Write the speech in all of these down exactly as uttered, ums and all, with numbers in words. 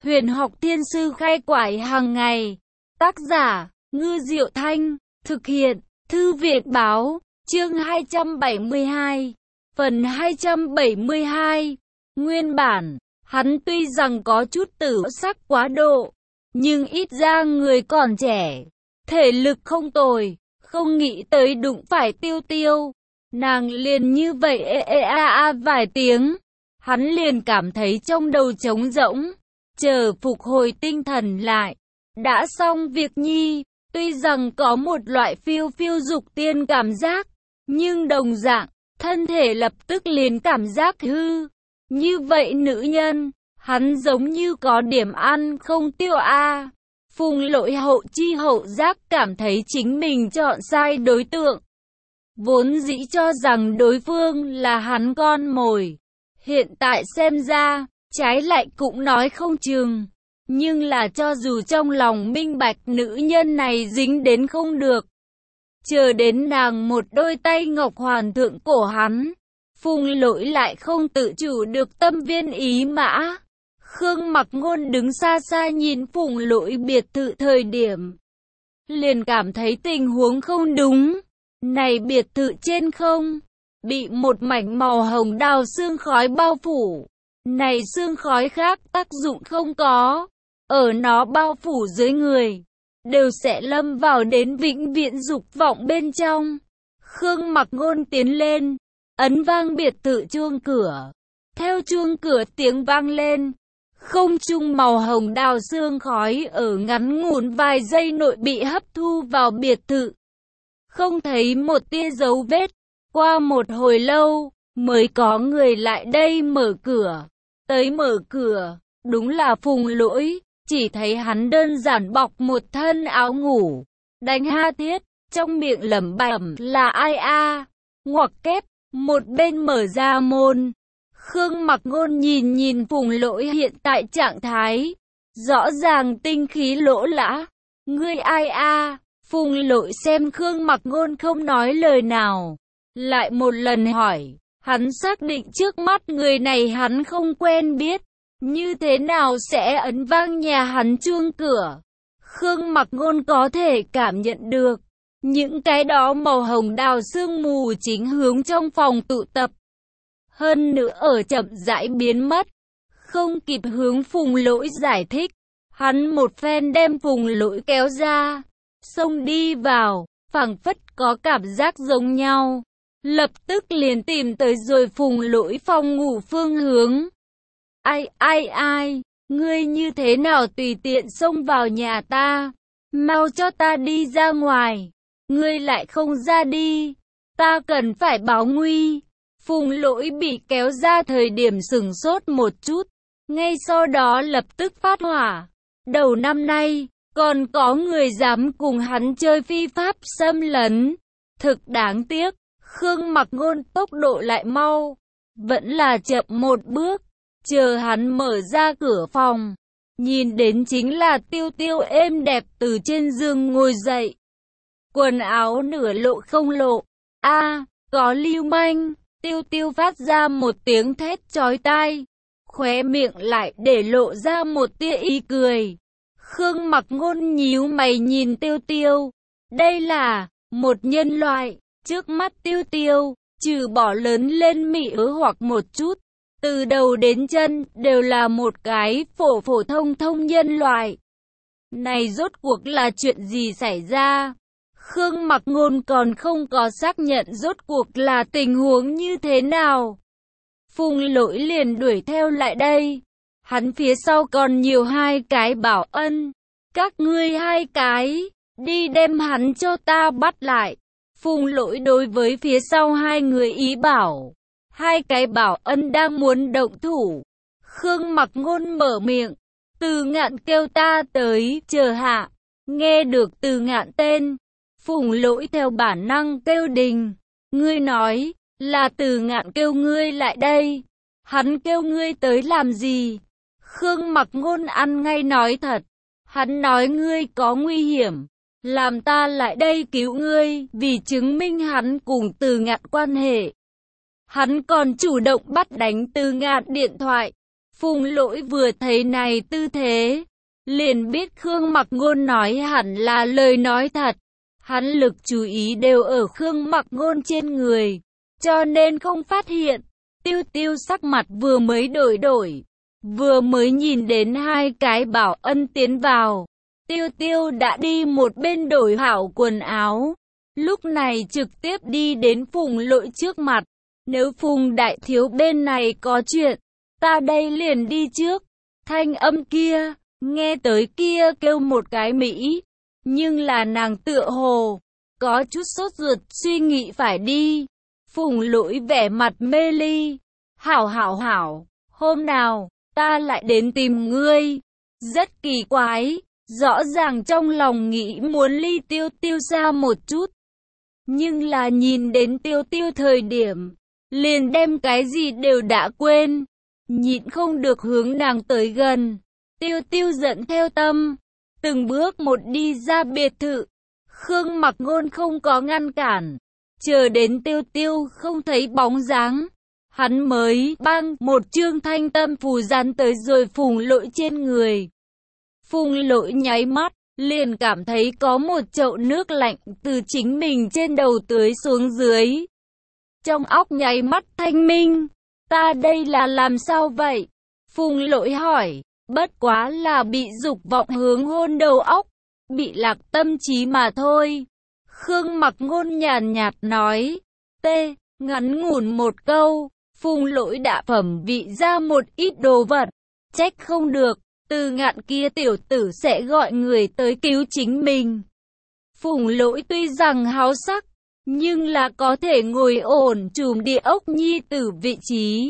Huyền học thiên sư khai quải hàng ngày. Tác giả, Ngư Diệu Thanh. Thực hiện, Thư viện Báo. Chương hai trăm bảy mươi hai. Phần hai trăm bảy mươi hai. Nguyên bản, hắn tuy rằng có chút tử sắc quá độ, nhưng ít ra người còn trẻ, thể lực không tồi, không nghĩ tới đụng phải Tiêu Tiêu. Nàng liền như vậy ê ê a a vài tiếng, hắn liền cảm thấy trong đầu trống rỗng, chờ phục hồi tinh thần lại. Đã xong việc nhi, tuy rằng có một loại phiêu phiêu dục tiên cảm giác, nhưng đồng dạng, thân thể lập tức liền cảm giác hư. Như vậy nữ nhân, hắn giống như có điểm ăn không tiêu a. Phùng Lỗi hậu chi hậu giác cảm thấy chính mình chọn sai đối tượng. Vốn dĩ cho rằng đối phương là hắn con mồi. Hiện tại xem ra, trái lại cũng nói không chừng. Nhưng là cho dù trong lòng minh bạch nữ nhân này dính đến không được. Chờ đến nàng một đôi tay ngọc hoàn thượng cổ hắn. Phùng Lỗi lại không tự chủ được tâm viên ý mã. Khương Mặc Ngôn đứng xa xa nhìn Phùng Lỗi biệt thự thời điểm, liền cảm thấy tình huống không đúng. Này biệt thự trên không, bị một mảnh màu hồng đào sương khói bao phủ. Này sương khói khác tác dụng không có, ở nó bao phủ dưới người, đều sẽ lâm vào đến vĩnh viễn dục vọng bên trong. Khương Mặc Ngôn tiến lên, ấn vang biệt thự chuông cửa. Theo chuông cửa tiếng vang lên, không trung màu hồng đào sương khói ở ngắn ngủn vài giây nội bị hấp thu vào biệt thự. Không thấy một tia dấu vết. Qua một hồi lâu, mới có người lại đây mở cửa. Tới mở cửa, đúng là Phùng Lỗi. Chỉ thấy hắn đơn giản bọc một thân áo ngủ, đánh ha thiết, trong miệng lẩm bẩm là ai a. Ngoặc kép, một bên mở ra môn. Khương Mặc Ngôn nhìn nhìn Phùng Lỗi hiện tại trạng thái, rõ ràng tinh khí lỗ lã. Ngươi ai a? Phùng Lỗi xem Khương Mặc Ngôn không nói lời nào, lại một lần hỏi. Hắn xác định trước mắt người này hắn không quen biết, như thế nào sẽ ấn vang nhà hắn chuông cửa. Khương Mặc Ngôn có thể cảm nhận được, những cái đó màu hồng đào sương mù chính hướng trong phòng tụ tập. Hơn nữa ở chậm rãi biến mất. Không kịp hướng Phùng Lỗi giải thích, hắn một phen đem Phùng Lỗi kéo ra, xông đi vào, phảng phất có cảm giác giống nhau. Lập tức liền tìm tới rồi Phùng Lỗi phòng ngủ phương hướng. Ai ai ai, ngươi như thế nào tùy tiện xông vào nhà ta, mau cho ta đi ra ngoài, ngươi lại không ra đi, ta cần phải báo nguy. Phùng Lỗi bị kéo ra thời điểm sửng sốt một chút, ngay sau đó lập tức phát hỏa. Đầu năm nay, còn có người dám cùng hắn chơi phi pháp xâm lấn, thực đáng tiếc. Khương Mặc Ngôn tốc độ lại mau, vẫn là chậm một bước. Chờ hắn mở ra cửa phòng, nhìn đến chính là Tiêu Tiêu êm đẹp từ trên giường ngồi dậy. Quần áo nửa lộ không lộ. A, à, có lưu manh. Tiêu Tiêu phát ra một tiếng thét chói tai, khóe miệng lại để lộ ra một tia ý cười. Khương Mặc Ngôn nhíu mày nhìn Tiêu Tiêu. Đây là một nhân loại. Trước mắt Tiêu Tiêu, trừ bỏ lớn lên mị ứ hoặc một chút, từ đầu đến chân đều là một cái phổ phổ thông thông nhân loại. Này rốt cuộc là chuyện gì xảy ra? Khương Mặc Ngôn còn không có xác nhận rốt cuộc là tình huống như thế nào. Phùng Lỗi liền đuổi theo lại đây. Hắn phía sau còn nhiều hai cái bảo ân. Các ngươi hai cái, đi đem hắn cho ta bắt lại. Phùng Lỗi đối với phía sau hai người ý bảo. Hai cái bảo ân đang muốn động thủ. Khương Mặc Ngôn mở miệng. Từ Ngạn kêu ta tới, chờ hạ. Nghe được Từ Ngạn tên, Phùng Lỗi theo bản năng kêu đình. Ngươi nói, là Từ Ngạn kêu ngươi lại đây. Hắn kêu ngươi tới làm gì? Khương Mặc Ngôn ăn ngay nói thật. Hắn nói ngươi có nguy hiểm, làm ta lại đây cứu ngươi, vì chứng minh hắn cùng Từ Ngạn quan hệ. Hắn còn chủ động bắt đánh Từ Ngạn điện thoại. Phùng Lỗi vừa thấy này tư thế, liền biết Khương Mặc Ngôn nói hẳn là lời nói thật. Hắn lực chú ý đều ở Khương Mặc Ngôn trên người, cho nên không phát hiện. Tiêu Tiêu sắc mặt vừa mới đổi đổi, vừa mới nhìn đến hai cái Bảo Ân tiến vào, Tiêu Tiêu đã đi một bên đổi hảo quần áo, lúc này trực tiếp đi đến Phùng Lỗi trước mặt. Nếu Phùng đại thiếu bên này có chuyện, ta đây liền đi trước. Thanh âm kia, nghe tới kia kêu một cái Mỹ, nhưng là nàng tựa hồ có chút sốt ruột suy nghĩ phải đi. Phùng Lỗi vẻ mặt mê ly. Hảo hảo hảo, hôm nào ta lại đến tìm ngươi. Rất kỳ quái, rõ ràng trong lòng nghĩ muốn ly Tiêu Tiêu xa một chút, nhưng là nhìn đến Tiêu Tiêu thời điểm, liền đem cái gì đều đã quên, nhịn không được hướng nàng tới gần. Tiêu Tiêu giận theo tâm, từng bước một đi ra biệt thự. Khương Mặc Ngôn không có ngăn cản, chờ đến Tiêu Tiêu không thấy bóng dáng, hắn mới băng một chương thanh tâm phù dán tới rồi Phùng Lỗi trên người. Phùng Lỗi nháy mắt, liền cảm thấy có một chậu nước lạnh từ chính mình trên đầu tưới xuống dưới. Trong óc nháy mắt thanh minh, ta đây là làm sao vậy? Phùng Lỗi hỏi, bất quá là bị dục vọng hướng hôn đầu óc, bị lạc tâm trí mà thôi. Khương Mặc Ngôn nhàn nhạt nói, tê, ngắn ngủn một câu, Phùng Lỗi đã phẩm vị ra một ít đồ vật, trách không được, Từ Ngạn kia tiểu tử sẽ gọi người tới cứu chính mình. Phùng Lỗi tuy rằng háo sắc, nhưng là có thể ngồi ổn trùm địa ốc nhi tử vị trí.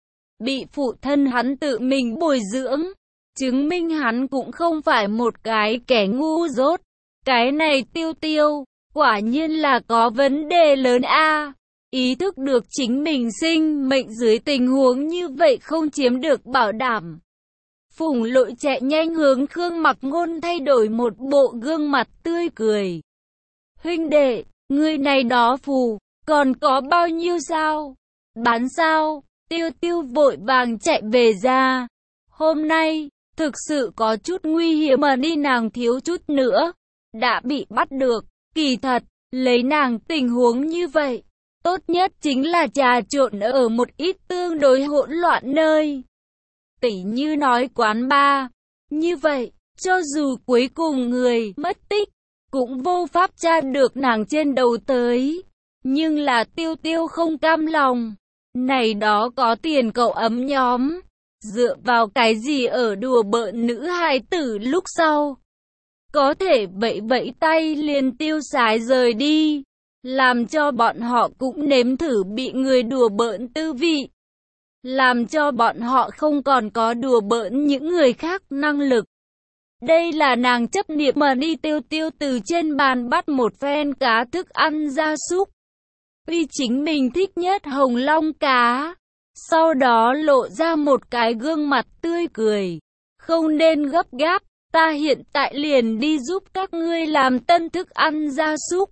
Bị phụ thân hắn tự mình bồi dưỡng, chứng minh hắn cũng không phải một cái kẻ ngu dốt. Cái này Tiêu Tiêu, quả nhiên là có vấn đề lớn a. Ý thức được chính mình sinh mệnh dưới tình huống như vậy không chiếm được bảo đảm. Phùng Lỗi chạy nhanh hướng Khương Mặc Ngôn thay đổi một bộ gương mặt tươi cười. Huynh đệ, người này đó phù, còn có bao nhiêu sao? Bán sao? Tiêu Tiêu vội vàng chạy về ra. Hôm nay, thực sự có chút nguy hiểm mà đi, nàng thiếu chút nữa đã bị bắt được. Kỳ thật, lấy nàng tình huống như vậy, tốt nhất chính là trà trộn ở một ít tương đối hỗn loạn nơi. Tỉ như nói quán bar. Như vậy, cho dù cuối cùng người mất tích, cũng vô pháp tra được nàng trên đầu tới. Nhưng là Tiêu Tiêu không cam lòng. Này đó có tiền cậu ấm nhóm, dựa vào cái gì ở đùa bỡn nữ hài tử lúc sau? Có thể vẫy vẫy tay liền tiêu sái rời đi, làm cho bọn họ cũng nếm thử bị người đùa bỡn tư vị, làm cho bọn họ không còn có đùa bỡn những người khác năng lực. Đây là nàng chấp niệm mà đi. Tiêu Tiêu từ trên bàn bắt một phen cá thức ăn gia súc, vì chính mình thích nhất hồng long cá, sau đó lộ ra một cái gương mặt tươi cười. Không nên gấp gáp, ta hiện tại liền đi giúp các ngươi làm tân thức ăn gia súc.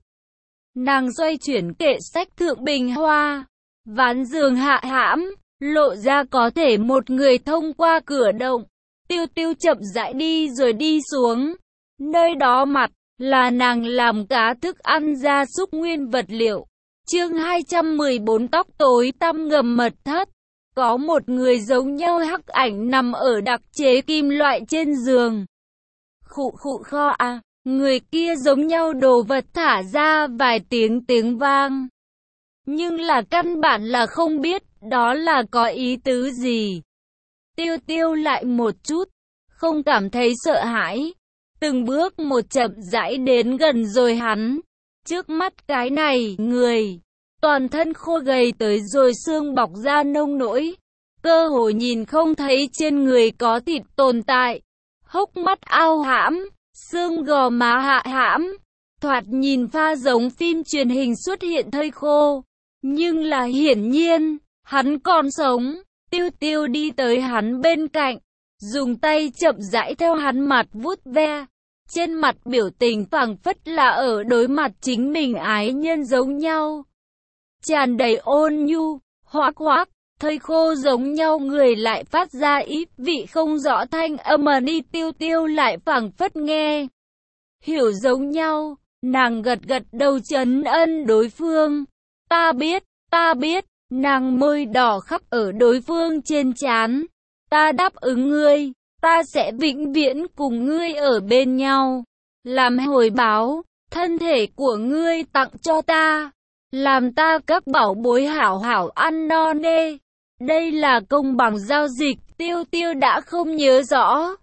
Nàng xoay chuyển kệ sách thượng bình hoa, ván giường hạ hãm, lộ ra có thể một người thông qua cửa động. Tiêu Tiêu chậm rãi đi rồi đi xuống, nơi đó mặt là nàng làm cá thức ăn gia súc nguyên vật liệu. Chương hai trăm mười bốn tóc tối tăm ngầm mật thất. Có một người giống nhau hắc ảnh nằm ở đặc chế kim loại trên giường. Khụ khụ kho à, người kia giống nhau đồ vật thả ra vài tiếng tiếng vang. Nhưng là căn bản là không biết đó là có ý tứ gì. Tiêu Tiêu lại một chút, không cảm thấy sợ hãi. Từng bước một chậm rãi đến gần rồi hắn. Trước mắt cái này, người, toàn thân khô gầy tới rồi xương bọc ra nông nỗi. Cơ hồ nhìn không thấy trên người có thịt tồn tại. Hốc mắt ao hãm, xương gò má hạ hãm. Thoạt nhìn pha giống phim truyền hình xuất hiện thây khô. Nhưng là hiển nhiên, hắn còn sống. Tiêu Tiêu đi tới hắn bên cạnh, dùng tay chậm rãi theo hắn mặt vuốt ve. Trên mặt biểu tình phảng phất là ở đối mặt chính mình ái nhân giống nhau. Tràn đầy ôn nhu, hoác hoác, thây khô giống nhau người lại phát ra ít vị không rõ thanh âm mà đi Tiêu Tiêu lại phảng phất nghe. Hiểu giống nhau, nàng gật gật đầu trấn ân đối phương. Ta biết, ta biết, nàng môi đỏ khắc ở đối phương trên trán. Ta đáp ứng ngươi, ta sẽ vĩnh viễn cùng ngươi ở bên nhau. Làm hồi báo, thân thể của ngươi tặng cho ta. Làm ta các bảo bối hảo hảo ăn no nê. Đây là công bằng giao dịch, Tiêu Tiêu đã không nhớ rõ.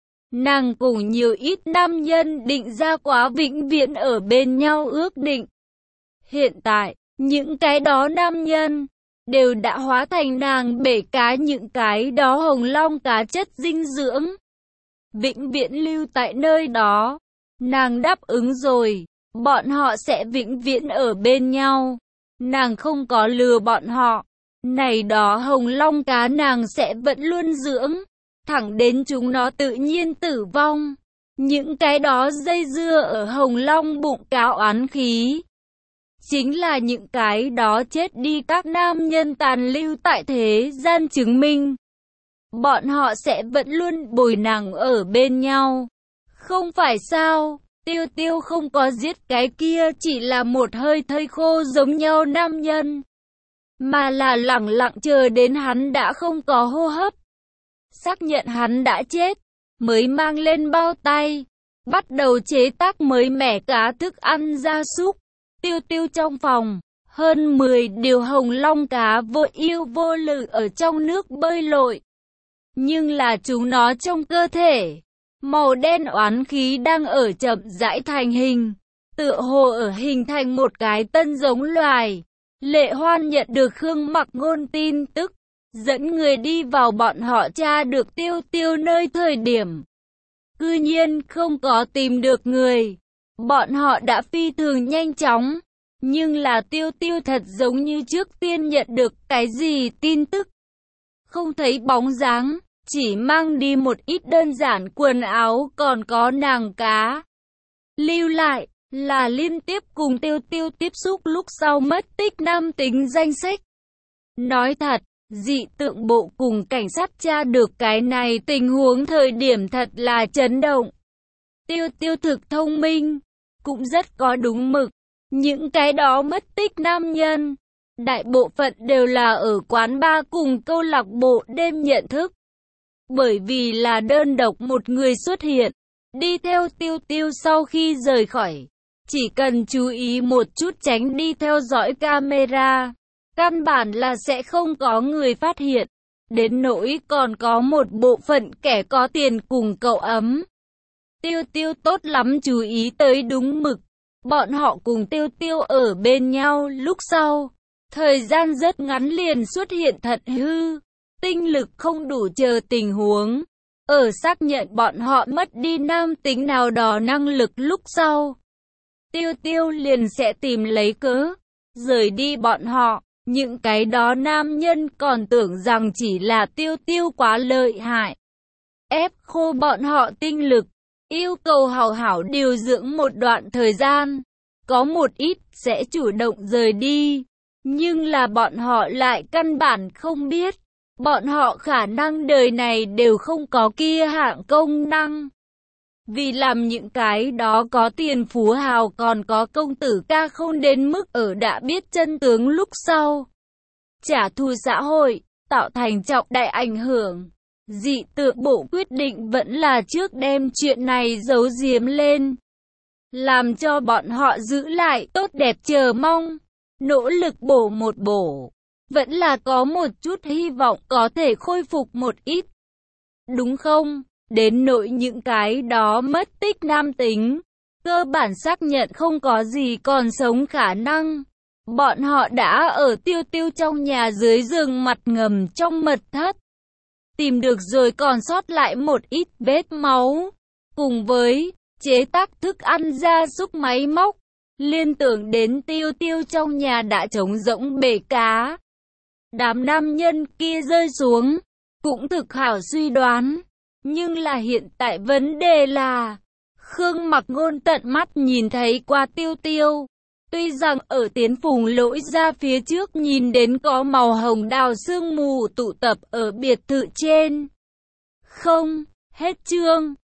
Nàng cùng nhiều ít nam nhân định ra quá vĩnh viễn ở bên nhau ước định. Hiện tại, những cái đó nam nhân đều đã hóa thành nàng bể cá những cái đó hồng long cá chất dinh dưỡng. Vĩnh viễn lưu tại nơi đó. Nàng đáp ứng rồi, bọn họ sẽ vĩnh viễn ở bên nhau. Nàng không có lừa bọn họ. Này đó hồng long cá nàng sẽ vẫn luôn dưỡng, thẳng đến chúng nó tự nhiên tử vong. Những cái đó dây dưa ở hồng long bụng cá oán khí, chính là những cái đó chết đi các nam nhân tàn lưu tại thế gian chứng minh. Bọn họ sẽ vẫn luôn bồi nàng ở bên nhau. Không phải sao, Tiêu Tiêu không có giết cái kia chỉ là một hơi thây khô giống nhau nam nhân, mà là lẳng lặng chờ đến hắn đã không có hô hấp, xác nhận hắn đã chết, mới mang lên bao tay, bắt đầu chế tác mới mẻ cá thức ăn gia súc. Tiêu Tiêu trong phòng, hơn mười điều hồng long cá vô ưu vô lự ở trong nước bơi lội. Nhưng là chúng nó trong cơ thể, màu đen oán khí đang ở chậm rãi thành hình, tựa hồ ở hình thành một cái tân giống loài. Lệ Hoan nhận được Khương Mặc Ngôn tin tức, dẫn người đi vào bọn họ tra được Tiêu Tiêu nơi thời điểm. Cư nhiên không có tìm được người. Bọn họ đã phi thường nhanh chóng, nhưng là Tiêu Tiêu thật giống như trước tiên nhận được cái gì tin tức. Không thấy bóng dáng, chỉ mang đi một ít đơn giản quần áo còn có nàng cá. Lưu lại là liên tiếp cùng Tiêu Tiêu tiếp xúc lúc sau mất tích nam tính danh sách. Nói thật, dị tượng bộ cùng cảnh sát tra được cái này tình huống thời điểm thật là chấn động. Tiêu Tiêu thực thông minh, cũng rất có đúng mực. Những cái đó mất tích nam nhân, đại bộ phận đều là ở quán bar cùng câu lạc bộ đêm nhận thức. Bởi vì là đơn độc một người xuất hiện, đi theo Tiêu Tiêu sau khi rời khỏi. Chỉ cần chú ý một chút tránh đi theo dõi camera, căn bản là sẽ không có người phát hiện. Đến nỗi còn có một bộ phận kẻ có tiền cùng cậu ấm. Tiêu Tiêu tốt lắm chú ý tới đúng mực. Bọn họ cùng Tiêu Tiêu ở bên nhau lúc sau. Thời gian rất ngắn liền xuất hiện thật hư. Tinh lực không đủ chờ tình huống. Ở xác nhận bọn họ mất đi nam tính nào đó năng lực lúc sau. Tiêu Tiêu liền sẽ tìm lấy cớ, rời đi bọn họ. Những cái đó nam nhân còn tưởng rằng chỉ là Tiêu Tiêu quá lợi hại, ép khô bọn họ tinh lực, yêu cầu hảo hảo điều dưỡng một đoạn thời gian. Có một ít sẽ chủ động rời đi, nhưng là bọn họ lại căn bản không biết, bọn họ khả năng đời này đều không có kia hạng công năng. Vì làm những cái đó có tiền phú hào còn có công tử ca không đến mức ở đã biết chân tướng lúc sau. Trả thù xã hội, tạo thành trọng đại ảnh hưởng. Dị tượng bộ quyết định vẫn là trước đem chuyện này giấu giếm lên. Làm cho bọn họ giữ lại tốt đẹp chờ mong. Nỗ lực bổ một bổ. Vẫn là có một chút hy vọng có thể khôi phục một ít. Đúng không? Đến nỗi những cái đó mất tích nam tính, cơ bản xác nhận không có gì còn sống khả năng. Bọn họ đã ở Tiêu Tiêu trong nhà dưới giường mặt ngầm trong mật thất. Tìm được rồi còn sót lại một ít vết máu. Cùng với chế tác thức ăn gia súc máy móc. Liên tưởng đến Tiêu Tiêu trong nhà đã trống rỗng bể cá. Đám nam nhân kia rơi xuống. Cũng thực hảo suy đoán. Nhưng là hiện tại vấn đề là Khương Mặc Ngôn tận mắt nhìn thấy qua Tiêu Tiêu. Tuy rằng ở Tiến Phùng lỗi ra phía trước nhìn đến có màu hồng đào sương mù tụ tập ở biệt thự trên. Không, hết chương.